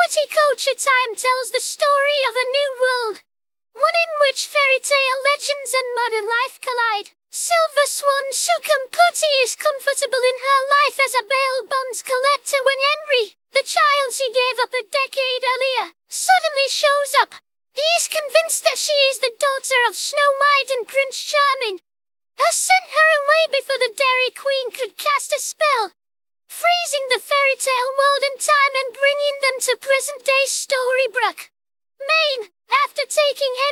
Petticoat Time tells the story of a new world, one in which fairy tale legends and modern life collide. Silver Swan Sukum Putty is comfortable in her life as a bail bonds collector when Henry, the child she gave up a decade earlier, suddenly shows up. He is convinced that she is the daughter of Snow White and Prince Charming, has sent her away before the Dairy Queen could cast a spell, freezing the fairy tale world in time and bringing them to present-day Storybrooke, Maine. After taking